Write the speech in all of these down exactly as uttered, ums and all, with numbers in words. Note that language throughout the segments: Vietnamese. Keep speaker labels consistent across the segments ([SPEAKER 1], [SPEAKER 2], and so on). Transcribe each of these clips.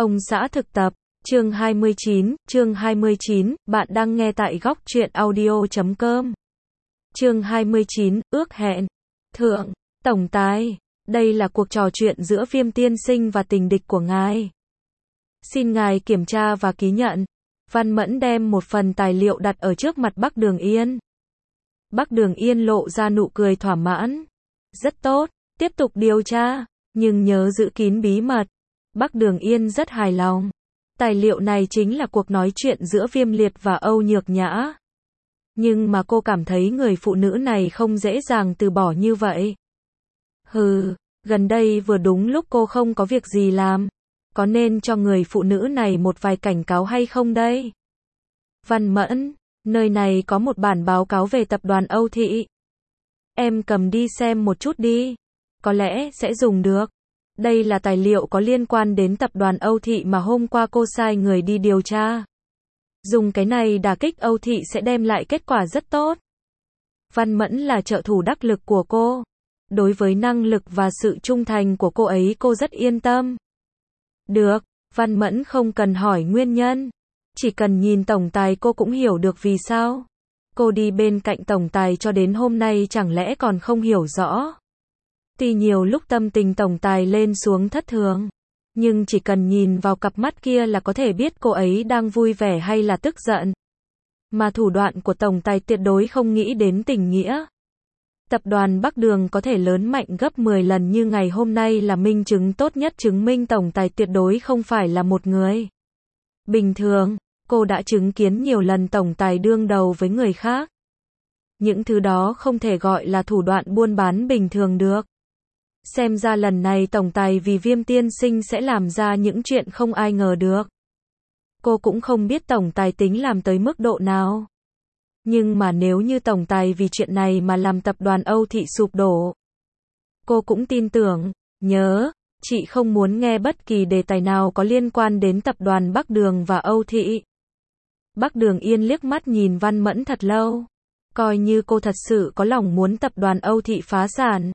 [SPEAKER 1] Ông xã thực tập, chương hai mươi chín, chương hai mươi chín, bạn đang nghe tại góc truyện audio chấm com. Chương hai mươi chín, ước hẹn. Thượng, tổng tài, đây là cuộc trò chuyện giữa Viêm tiên sinh và tình địch của ngài. Xin ngài kiểm tra và ký nhận. Văn Mẫn đem một phần tài liệu đặt ở trước mặt Bắc Đường Yên. Bắc Đường Yên lộ ra nụ cười thỏa mãn. Rất tốt, tiếp tục điều tra, nhưng nhớ giữ kín bí mật. Bắc Đường Yên rất hài lòng. Tài liệu này chính là cuộc nói chuyện giữa Viêm Liệt và Âu Nhược Nhã. Nhưng mà cô cảm thấy người phụ nữ này không dễ dàng từ bỏ như vậy. Hừ, gần đây vừa đúng lúc cô không có việc gì làm. Có nên cho người phụ nữ này một vài cảnh cáo hay không đây? Văn Mẫn, nơi này có một bản báo cáo về tập đoàn Âu Thị. Em cầm đi xem một chút đi. Có lẽ sẽ dùng được. Đây là tài liệu có liên quan đến tập đoàn Âu Thị mà hôm qua cô sai người đi điều tra. Dùng cái này đả kích Âu Thị sẽ đem lại kết quả rất tốt. Văn Mẫn là trợ thủ đắc lực của cô. Đối với năng lực và sự trung thành của cô ấy cô rất yên tâm. Được, Văn Mẫn không cần hỏi nguyên nhân. Chỉ cần nhìn tổng tài cô cũng hiểu được vì sao. Cô đi bên cạnh tổng tài cho đến hôm nay chẳng lẽ còn không hiểu rõ. Tuy nhiều lúc tâm tình tổng tài lên xuống thất thường. Nhưng chỉ cần nhìn vào cặp mắt kia là có thể biết cô ấy đang vui vẻ hay là tức giận. Mà thủ đoạn của tổng tài tuyệt đối không nghĩ đến tình nghĩa. Tập đoàn Bắc Đường có thể lớn mạnh gấp mười lần như ngày hôm nay là minh chứng tốt nhất chứng minh tổng tài tuyệt đối không phải là một người bình thường. Cô đã chứng kiến nhiều lần tổng tài đương đầu với người khác. Những thứ đó không thể gọi là thủ đoạn buôn bán bình thường được. Xem ra lần này tổng tài vì Viêm tiên sinh sẽ làm ra những chuyện không ai ngờ được. Cô cũng không biết tổng tài tính làm tới mức độ nào. Nhưng mà nếu như tổng tài vì chuyện này mà làm tập đoàn Âu Thị sụp đổ, cô cũng tin tưởng. Nhớ, chị không muốn nghe bất kỳ đề tài nào có liên quan đến tập đoàn Bắc Đường và Âu Thị. Bắc Đường Yên liếc mắt nhìn Văn Mẫn thật lâu. Coi như cô thật sự có lòng muốn tập đoàn Âu Thị phá sản.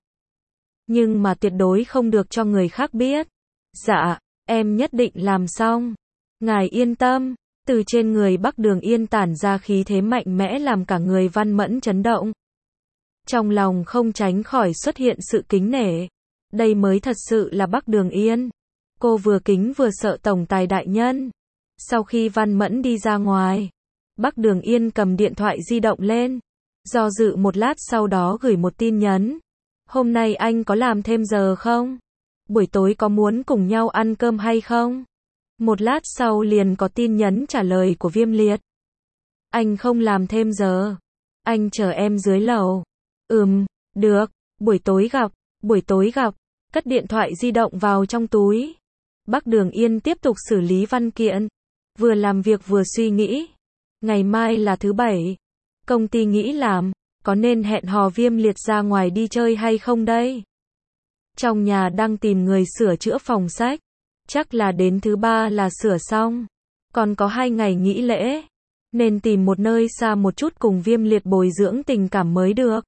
[SPEAKER 1] Nhưng mà tuyệt đối không được cho người khác biết. Dạ, em nhất định làm xong. Ngài yên tâm. Từ trên người Bắc Đường Yên tản ra khí thế mạnh mẽ làm cả người Văn Mẫn chấn động. Trong lòng không tránh khỏi xuất hiện sự kính nể. Đây mới thật sự là Bắc Đường Yên. Cô vừa kính vừa sợ tổng tài đại nhân. Sau khi Văn Mẫn đi ra ngoài, Bắc Đường Yên cầm điện thoại di động lên. Do dự một lát sau đó gửi một tin nhắn. Hôm nay anh có làm thêm giờ không? Buổi tối có muốn cùng nhau ăn cơm hay không? Một lát sau liền có tin nhắn trả lời của Viêm Liệt. Anh không làm thêm giờ. Anh chờ em dưới lầu. Ừm, được, buổi tối gặp, buổi tối gặp. Cất điện thoại di động vào trong túi. Bắc Đường Yên tiếp tục xử lý văn kiện. Vừa làm việc vừa suy nghĩ. Ngày mai là thứ bảy. Công ty nghĩ làm, có nên hẹn hò Viêm Liệt ra ngoài đi chơi hay không đây? Trong nhà đang tìm người sửa chữa phòng sách. Chắc là đến thứ ba là sửa xong. Còn có hai ngày nghỉ lễ. Nên tìm một nơi xa một chút cùng Viêm Liệt bồi dưỡng tình cảm mới được.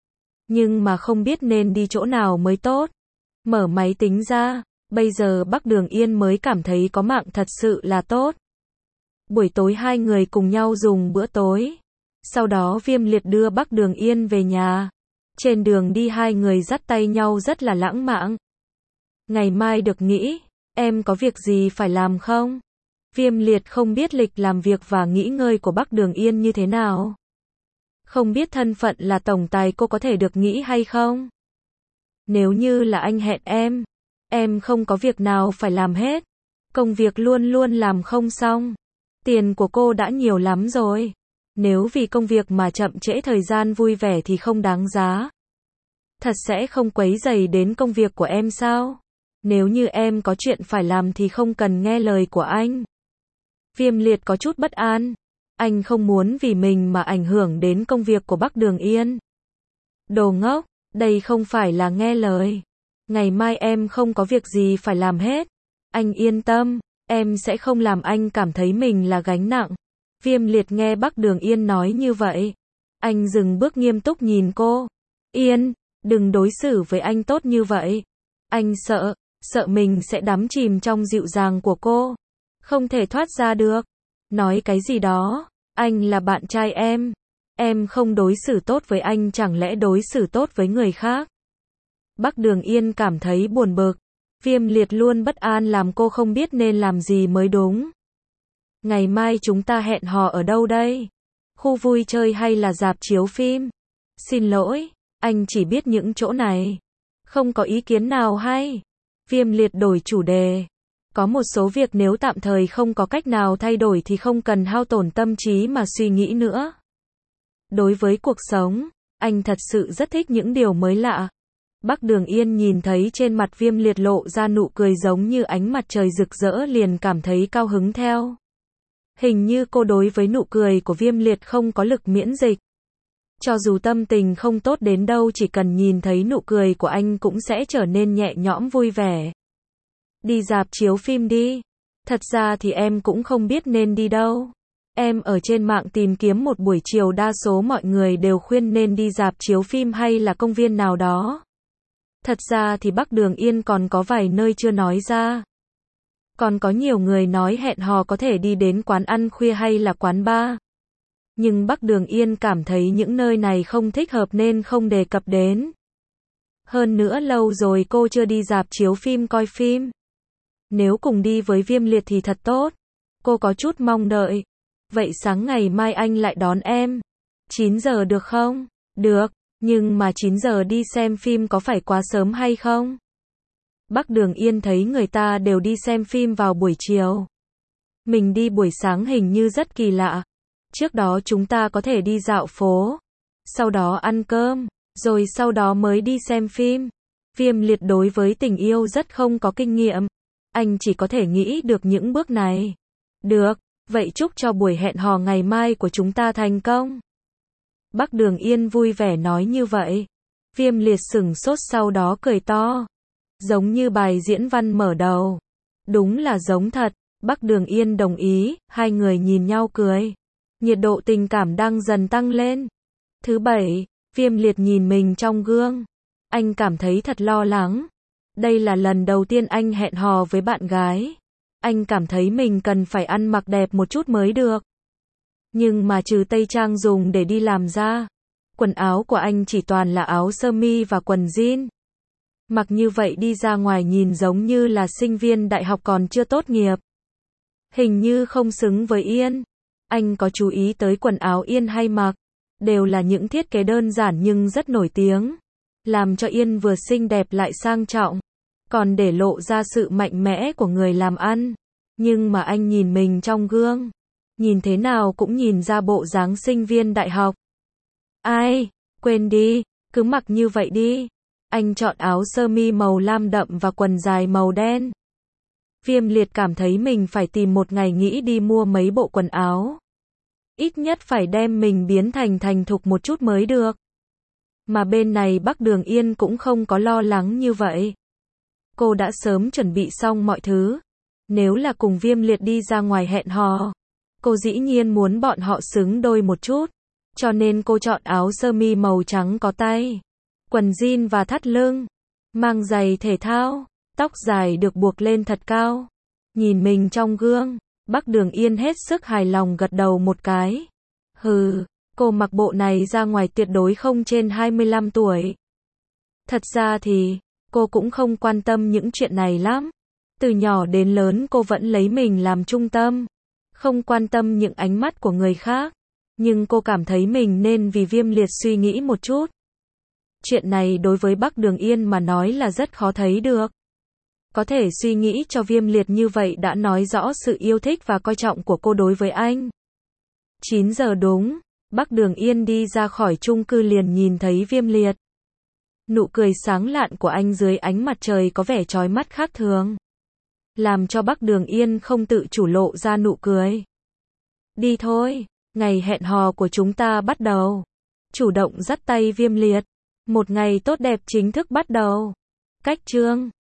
[SPEAKER 1] Nhưng mà không biết nên đi chỗ nào mới tốt. Mở máy tính ra. Bây giờ Bắc Đường Yên mới cảm thấy có mạng thật sự là tốt. Buổi tối hai người cùng nhau dùng bữa tối. Sau đó Viêm Liệt đưa Bắc Đường Yên về nhà. Trên đường đi hai người dắt tay nhau rất là lãng mạn. Ngày mai được nghỉ. Em có việc gì phải làm không? Viêm Liệt không biết lịch làm việc và nghỉ ngơi của Bắc Đường Yên như thế nào. Không biết thân phận là tổng tài cô có thể được nghỉ hay không? Nếu như là anh hẹn em, em không có việc nào phải làm hết. Công việc luôn luôn làm không xong. Tiền của cô đã nhiều lắm rồi. Nếu vì công việc mà chậm trễ thời gian vui vẻ thì không đáng giá. Thật sẽ không quấy rầy đến công việc của em sao? Nếu như em có chuyện phải làm thì không cần nghe lời của anh. Viêm Liệt có chút bất an. Anh không muốn vì mình mà ảnh hưởng đến công việc của Bắc Đường Yên. Đồ ngốc, đây không phải là nghe lời. Ngày mai em không có việc gì phải làm hết. Anh yên tâm, em sẽ không làm anh cảm thấy mình là gánh nặng. Viêm Liệt nghe Bắc Đường Yên nói như vậy. Anh dừng bước nghiêm túc nhìn cô. Yên, đừng đối xử với anh tốt như vậy. Anh sợ. sợ mình sẽ đắm chìm trong dịu dàng của cô, không thể thoát ra được. Nói cái gì đó, anh là bạn trai em, em không đối xử tốt với anh chẳng lẽ đối xử tốt với người khác. Bắc Đường Yên cảm thấy buồn bực, Viêm Liệt luôn bất an làm cô không biết nên làm gì mới đúng. Ngày mai chúng ta hẹn hò ở đâu đây? Khu vui chơi hay là rạp chiếu phim? Xin lỗi, anh chỉ biết những chỗ này. Không có ý kiến nào hay? Viêm Liệt đổi chủ đề. Có một số việc nếu tạm thời không có cách nào thay đổi thì không cần hao tổn tâm trí mà suy nghĩ nữa. Đối với cuộc sống, anh thật sự rất thích những điều mới lạ. Bắc Đường Yên nhìn thấy trên mặt Viêm Liệt lộ ra nụ cười giống như ánh mặt trời rực rỡ liền cảm thấy cao hứng theo. Hình như cô đối với nụ cười của Viêm Liệt không có lực miễn dịch. Cho dù tâm tình không tốt đến đâu chỉ cần nhìn thấy nụ cười của anh cũng sẽ trở nên nhẹ nhõm vui vẻ. Đi rạp chiếu phim đi. Thật ra thì em cũng không biết nên đi đâu. Em ở trên mạng tìm kiếm một buổi chiều đa số mọi người đều khuyên nên đi rạp chiếu phim hay là công viên nào đó. Thật ra thì Bắc Đường Yên còn có vài nơi chưa nói ra. Còn có nhiều người nói hẹn hò có thể đi đến quán ăn khuya hay là quán bar. Nhưng Bắc Đường Yên cảm thấy những nơi này không thích hợp nên không đề cập đến. Hơn nữa lâu rồi cô chưa đi rạp chiếu phim coi phim. Nếu cùng đi với Viêm Liệt thì thật tốt. Cô có chút mong đợi. Vậy sáng ngày mai anh lại đón em. chín giờ được không? Được, nhưng mà chín giờ đi xem phim có phải quá sớm hay không? Bắc Đường Yên thấy người ta đều đi xem phim vào buổi chiều. Mình đi buổi sáng hình như rất kỳ lạ. Trước đó chúng ta có thể đi dạo phố, sau đó ăn cơm, rồi sau đó mới đi xem phim. Viêm Liệt đối với tình yêu rất không có kinh nghiệm. Anh chỉ có thể nghĩ được những bước này. Được, vậy chúc cho buổi hẹn hò ngày mai của chúng ta thành công. Bắc Đường Yên vui vẻ nói như vậy. Viêm Liệt sửng sốt sau đó cười to. Giống như bài diễn văn mở đầu. Đúng là giống thật. Bắc Đường Yên đồng ý, hai người nhìn nhau cười. Nhiệt độ tình cảm đang dần tăng lên. Thứ bảy, Viêm Liệt nhìn mình trong gương. Anh cảm thấy thật lo lắng. Đây là lần đầu tiên anh hẹn hò với bạn gái. Anh cảm thấy mình cần phải ăn mặc đẹp một chút mới được. Nhưng mà trừ tây trang dùng để đi làm ra, quần áo của anh chỉ toàn là áo sơ mi và quần jean. Mặc như vậy đi ra ngoài nhìn giống như là sinh viên đại học còn chưa tốt nghiệp. Hình như không xứng với Yên. Anh có chú ý tới quần áo Yên hay mặc, đều là những thiết kế đơn giản nhưng rất nổi tiếng, làm cho Yên vừa xinh đẹp lại sang trọng, còn để lộ ra sự mạnh mẽ của người làm ăn. Nhưng mà anh nhìn mình trong gương, nhìn thế nào cũng nhìn ra bộ dáng sinh viên đại học. Ai, quên đi, cứ mặc như vậy đi. Anh chọn áo sơ mi màu lam đậm và quần dài màu đen. Viêm Liệt cảm thấy mình phải tìm một ngày nghỉ đi mua mấy bộ quần áo. Ít nhất phải đem mình biến thành thành thục một chút mới được. Mà bên này Bắc Đường Yên cũng không có lo lắng như vậy. Cô đã sớm chuẩn bị xong mọi thứ. Nếu là cùng Viêm Liệt đi ra ngoài hẹn hò, cô dĩ nhiên muốn bọn họ xứng đôi một chút. Cho nên cô chọn áo sơ mi màu trắng có tay, quần jean và thắt lưng, mang giày thể thao, tóc dài được buộc lên thật cao. Nhìn mình trong gương, Bắc Đường Yên hết sức hài lòng gật đầu một cái. Hừ, cô mặc bộ này ra ngoài tuyệt đối không trên hai mươi lăm tuổi. Thật ra thì, cô cũng không quan tâm những chuyện này lắm. Từ nhỏ đến lớn cô vẫn lấy mình làm trung tâm, không quan tâm những ánh mắt của người khác. Nhưng cô cảm thấy mình nên vì Viêm Liệt suy nghĩ một chút. Chuyện này đối với Bắc Đường Yên mà nói là rất khó thấy được. Có thể suy nghĩ cho Viêm Liệt như vậy đã nói rõ sự yêu thích và coi trọng của cô đối với anh. chín giờ đúng, Bắc Đường Yên đi ra khỏi chung cư liền nhìn thấy Viêm Liệt. Nụ cười sáng lạn của anh dưới ánh mặt trời có vẻ chói mắt khác thường, làm cho Bắc Đường Yên không tự chủ lộ ra nụ cười. Đi thôi, ngày hẹn hò của chúng ta bắt đầu. Chủ động dắt tay Viêm Liệt. Một ngày tốt đẹp chính thức bắt đầu. Cách chương